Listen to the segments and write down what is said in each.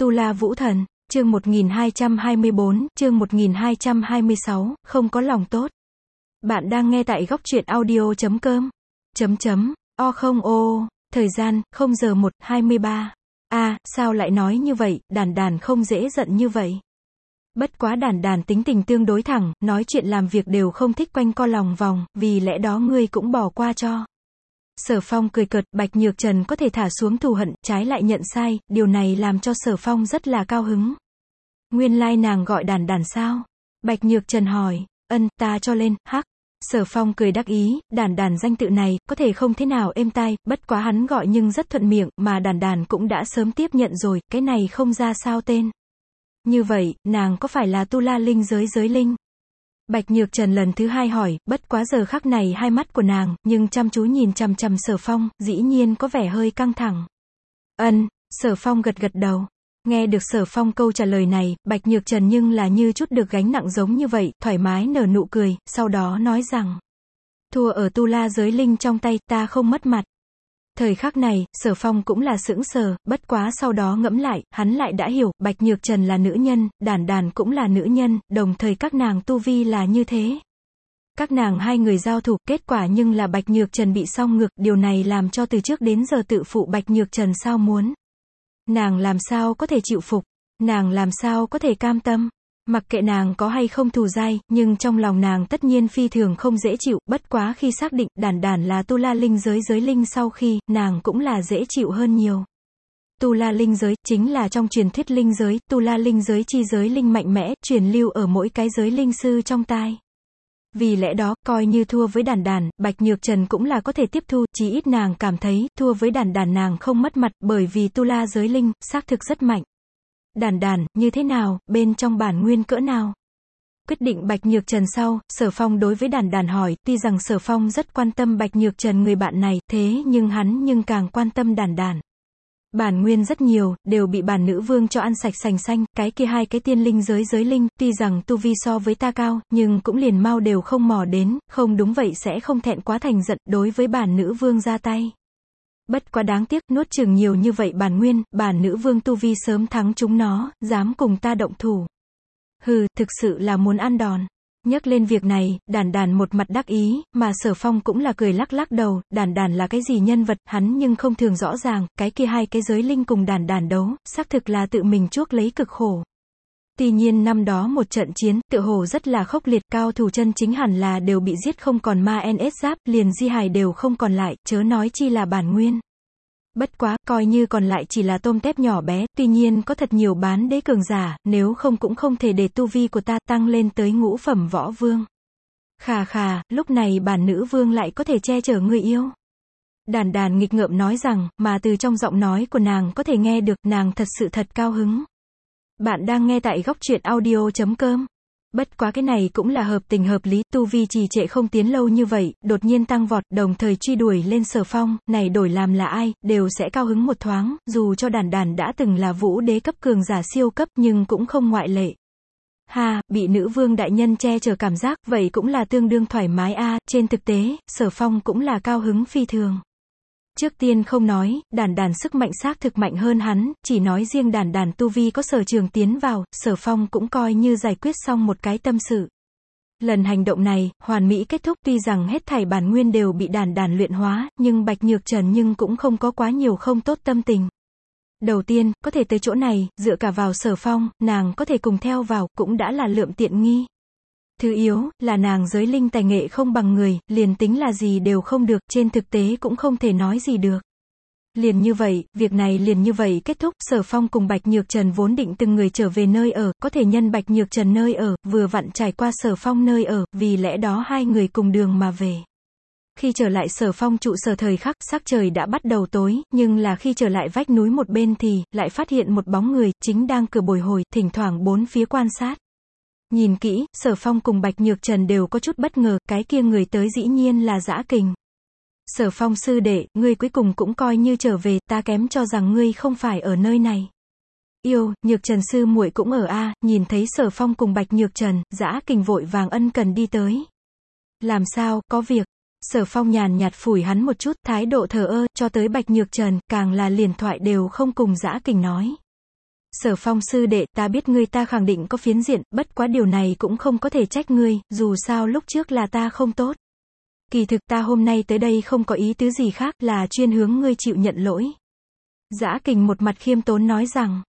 Tu La Vũ Thần, chương 1224, chương 1226, không có lòng tốt. Bạn đang nghe tại góc truyện audio.com. Thời gian, 0 giờ 1:23. Sao lại nói như vậy, Đàn không dễ giận như vậy. Bất quá Đàn tính tình tương đối thẳng, nói chuyện làm việc đều không thích quanh co lòng vòng, vì lẽ đó ngươi cũng bỏ qua cho. Sở Phong cười cợt, Bạch Nhược Trần có thể thả xuống thù hận, trái lại nhận sai, điều này làm cho Sở Phong rất là cao hứng. Nguyên lai nàng gọi Đàn sao? Bạch Nhược Trần hỏi. Ta cho lên, hắc. Sở Phong cười đắc ý, Đàn danh tự này, có thể không thế nào êm tai, bất quá hắn gọi nhưng rất thuận miệng, mà Đàn cũng đã sớm tiếp nhận rồi, cái này không ra sao tên. Như vậy, nàng có phải là Tu La Linh giới linh? Bạch Nhược Trần lần thứ hai hỏi, bất quá giờ khắc này hai mắt của nàng, nhưng chăm chú nhìn chằm chằm Sở Phong, dĩ nhiên có vẻ hơi căng thẳng. Sở Phong gật đầu. Nghe được Sở Phong câu trả lời này, Bạch Nhược Trần nhưng là như chút được gánh nặng giống như vậy, thoải mái nở nụ cười, sau đó nói rằng, thua ở Tu La giới linh trong tay, ta không mất mặt. Thời khắc này, Sở Phong cũng là sững sờ, bất quá sau đó ngẫm lại, hắn lại đã hiểu, Bạch Nhược Trần là nữ nhân, Đàn cũng là nữ nhân, đồng thời các nàng tu vi là như thế. Các nàng hai người giao thủ, kết quả nhưng là Bạch Nhược Trần bị song ngược, điều này làm cho từ trước đến giờ tự phụ Bạch Nhược Trần sao muốn. Nàng làm sao có thể chịu phục, nàng làm sao có thể cam tâm. Mặc kệ nàng có hay không thù dai, nhưng trong lòng nàng tất nhiên phi thường không dễ chịu, bất quá khi xác định, Đàn là Tu La Linh giới linh sau khi, nàng cũng là dễ chịu hơn nhiều. Tu La Linh giới, chính là trong truyền thuyết linh giới, Tu La Linh giới chi giới linh mạnh mẽ, truyền lưu ở mỗi cái giới linh sư trong tai. Vì lẽ đó, coi như thua với Đàn, Bạch Nhược Trần cũng là có thể tiếp thu, chí ít nàng cảm thấy, thua với Đàn nàng không mất mặt, bởi vì Tu La giới linh, xác thực rất mạnh. Đàn, như thế nào, bên trong bản nguyên cỡ nào? Quyết định Bạch Nhược Trần sau, Sở Phong đối với Đàn hỏi, tuy rằng Sở Phong rất quan tâm Bạch Nhược Trần người bạn này, thế nhưng hắn càng quan tâm Đàn. Bản nguyên rất nhiều, đều bị bản nữ vương cho ăn sạch sành xanh, cái kia hai cái tiên linh giới linh, tuy rằng tu vi so với ta cao, nhưng cũng liền mau đều không mò đến, không đúng vậy sẽ không thẹn quá thành giận, đối với bản nữ vương ra tay. Bất quá đáng tiếc, nuốt chừng nhiều như vậy bản nguyên, bản nữ vương tu vi sớm thắng chúng nó, dám cùng ta động thủ. Thực sự là muốn ăn đòn. Nhắc lên việc này, Đàn một mặt đắc ý, mà Sở Phong cũng là cười lắc đầu, Đàn là cái gì nhân vật, hắn nhưng không thường rõ ràng, cái kia hai cái giới linh cùng Đàn đấu, xác thực là tự mình chuốc lấy cực khổ. Tuy nhiên năm đó một trận chiến, tựa hồ rất là khốc liệt, cao thủ chân chính hẳn là đều bị giết không còn ma NS giáp, liền di hài đều không còn lại, chớ nói chi là bản nguyên. Bất quá, coi như còn lại chỉ là tôm tép nhỏ bé, tuy nhiên có thật nhiều bán đế cường giả, nếu không cũng không thể để tu vi của ta tăng lên tới ngũ phẩm võ vương. Khà, lúc này bản nữ vương lại có thể che chở người yêu. Đàn nghịch ngợm nói rằng, mà từ trong giọng nói của nàng có thể nghe được, nàng thật sự thật cao hứng. Bạn đang nghe tại góc truyện audio.com. Bất quá cái này cũng là hợp tình hợp lý, tu vi trì trệ không tiến lâu như vậy, đột nhiên tăng vọt, đồng thời truy đuổi lên Sở Phong, này đổi làm là ai, đều sẽ cao hứng một thoáng, dù cho Đàn đã từng là vũ đế cấp cường giả siêu cấp, nhưng cũng không ngoại lệ. Bị nữ vương đại nhân che chở cảm giác, vậy cũng là tương đương thoải mái trên thực tế, Sở Phong cũng là cao hứng phi thường. Trước tiên không nói, Đàn sức mạnh xác thực mạnh hơn hắn, chỉ nói riêng Đàn tu vi có Sở Trường tiến vào, Sở Phong cũng coi như giải quyết xong một cái tâm sự. Lần hành động này, hoàn mỹ kết thúc, tuy rằng hết thảy bản nguyên đều bị Đàn luyện hóa, nhưng Bạch Nhược Trần nhưng cũng không có quá nhiều không tốt tâm tình. Đầu tiên, có thể tới chỗ này, dựa cả vào Sở Phong, nàng có thể cùng theo vào, cũng đã là lượm tiện nghi. Thứ yếu, là nàng giới linh tài nghệ không bằng người, liền tính là gì đều không được, trên thực tế cũng không thể nói gì được. Liền như vậy, việc này liền như vậy kết thúc, Sở Phong cùng Bạch Nhược Trần vốn định từng người trở về nơi ở, có thể nhân Bạch Nhược Trần nơi ở, vừa vặn trải qua Sở Phong nơi ở, vì lẽ đó hai người cùng đường mà về. Khi trở lại Sở Phong trụ sở thời khắc, sắc trời đã bắt đầu tối, nhưng là khi trở lại vách núi một bên thì, lại phát hiện một bóng người, chính đang cửa bồi hồi, thỉnh thoảng bốn phía quan sát. Nhìn kỹ, Sở Phong cùng Bạch Nhược Trần đều có chút bất ngờ, cái kia người tới dĩ nhiên là Dã Kình. Sở Phong sư đệ, ngươi cuối cùng cũng coi như trở về, ta kém cho rằng ngươi không phải ở nơi này. Nhược Trần sư muội cũng ở nhìn thấy Sở Phong cùng Bạch Nhược Trần, Dã Kình vội vàng ân cần đi tới. Làm sao, có việc? Sở Phong nhàn nhạt phủi hắn một chút, thái độ thờ ơ, cho tới Bạch Nhược Trần, càng là liền thoại đều không cùng Dã Kình nói. Sở Phong sư đệ, ta biết ngươi ta khẳng định có phiến diện, bất quá điều này cũng không có thể trách ngươi, dù sao lúc trước là ta không tốt. Kỳ thực ta hôm nay tới đây không có ý tứ gì khác, là chuyên hướng ngươi chịu nhận lỗi. Dã Kình một mặt khiêm tốn nói rằng,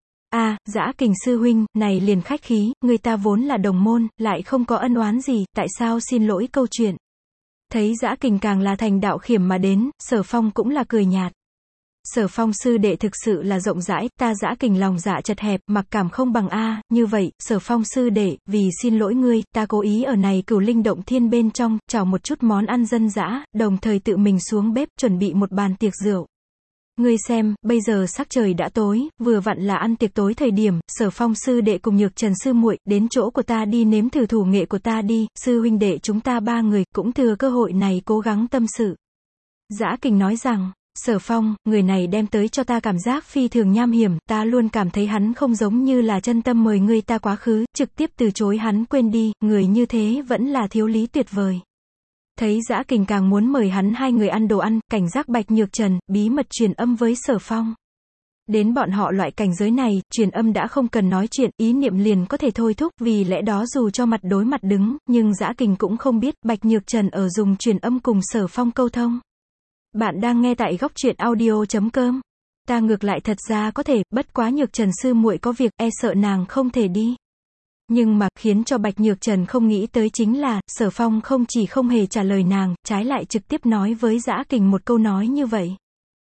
Dã Kình sư huynh, này liền khách khí, người ta vốn là đồng môn, lại không có ân oán gì, tại sao xin lỗi câu chuyện. Thấy Dã Kình càng là thành đạo khiểm mà đến, Sở Phong cũng là cười nhạt. Sở Phong sư đệ thực sự là rộng rãi, ta Dã Kình lòng dạ chật hẹp, mặc cảm không bằng như vậy, Sở Phong sư đệ, vì xin lỗi ngươi, ta cố ý ở này Cửu Linh Động Thiên bên trong, chào một chút món ăn dân dã, đồng thời tự mình xuống bếp, chuẩn bị một bàn tiệc rượu. Ngươi xem, bây giờ sắc trời đã tối, vừa vặn là ăn tiệc tối thời điểm, Sở Phong sư đệ cùng Nhược Trần sư muội, đến chỗ của ta đi nếm thử thủ nghệ của ta đi, sư huynh đệ chúng ta ba người, cũng thừa cơ hội này cố gắng tâm sự. Dã Kình nói rằng, Sở Phong, người này đem tới cho ta cảm giác phi thường nham hiểm, ta luôn cảm thấy hắn không giống như là chân tâm mời ngươi ta quá khứ, trực tiếp từ chối hắn quên đi, người như thế vẫn là thiếu lý tuyệt vời. Thấy Dã Kình càng muốn mời hắn hai người ăn đồ ăn, cảnh giác Bạch Nhược Trần, bí mật truyền âm với Sở Phong. Đến bọn họ loại cảnh giới này, truyền âm đã không cần nói chuyện, ý niệm liền có thể thôi thúc, vì lẽ đó dù cho mặt đối mặt đứng, nhưng Dã Kình cũng không biết, Bạch Nhược Trần ở dùng truyền âm cùng Sở Phong câu thông. Bạn đang nghe tại góc truyện audio.com. Ta ngược lại thật ra có thể, bất quá Nhược Trần sư muội có việc, e sợ nàng không thể đi. Nhưng mà, khiến cho Bạch Nhược Trần không nghĩ tới chính là, Sở Phong không chỉ không hề trả lời nàng, trái lại trực tiếp nói với Dã Kình một câu nói như vậy.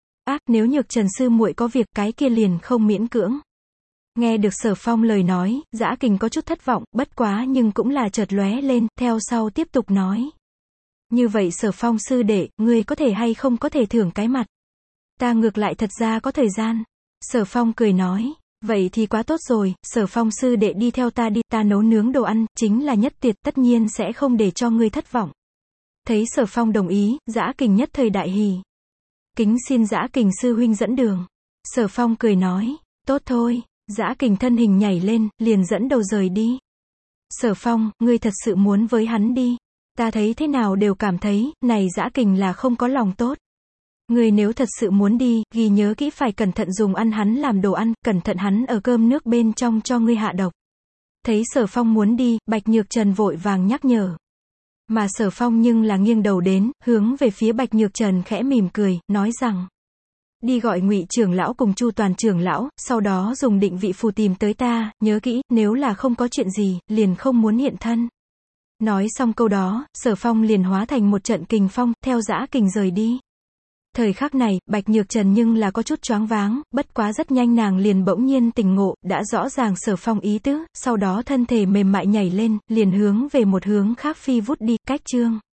Nếu Nhược Trần sư muội có việc, cái kia liền không miễn cưỡng. Nghe được Sở Phong lời nói, Dã Kình có chút thất vọng, bất quá nhưng cũng là chợt lóe lên, theo sau tiếp tục nói. Như vậy Sở Phong sư đệ, ngươi có thể hay không có thể thưởng cái mặt. Ta ngược lại thật ra có thời gian. Sở Phong cười nói. Vậy thì quá tốt rồi, Sở Phong sư đệ đi theo ta đi, ta nấu nướng đồ ăn, chính là nhất tuyệt, tất nhiên sẽ không để cho ngươi thất vọng. Thấy Sở Phong đồng ý, Dã Kình nhất thời đại hỉ. Kính xin Dã Kình sư huynh dẫn đường. Sở Phong cười nói, tốt thôi, Dã Kình thân hình nhảy lên, liền dẫn đầu rời đi. Sở Phong, ngươi thật sự muốn với hắn đi. Ta thấy thế nào đều cảm thấy, này Dã Kình là không có lòng tốt. Ngươi nếu thật sự muốn đi, ghi nhớ kỹ phải cẩn thận dùng ăn hắn làm đồ ăn, cẩn thận hắn ở cơm nước bên trong cho ngươi hạ độc. Thấy Sở Phong muốn đi, Bạch Nhược Trần vội vàng nhắc nhở. Mà Sở Phong nhưng là nghiêng đầu đến, hướng về phía Bạch Nhược Trần khẽ mỉm cười, nói rằng. Đi gọi Ngụy trưởng lão cùng Chu Toàn trưởng lão, sau đó dùng định vị phù tìm tới ta, nhớ kỹ, nếu là không có chuyện gì, liền không muốn hiện thân. Nói xong câu đó, Sở Phong liền hóa thành một trận kình phong, theo Dã Kình rời đi. Thời khắc này, Bạch Nhược Trần nhưng là có chút choáng váng, bất quá rất nhanh nàng liền bỗng nhiên tỉnh ngộ, đã rõ ràng Sở Phong ý tứ, sau đó thân thể mềm mại nhảy lên, liền hướng về một hướng khác phi vút đi, cách chương.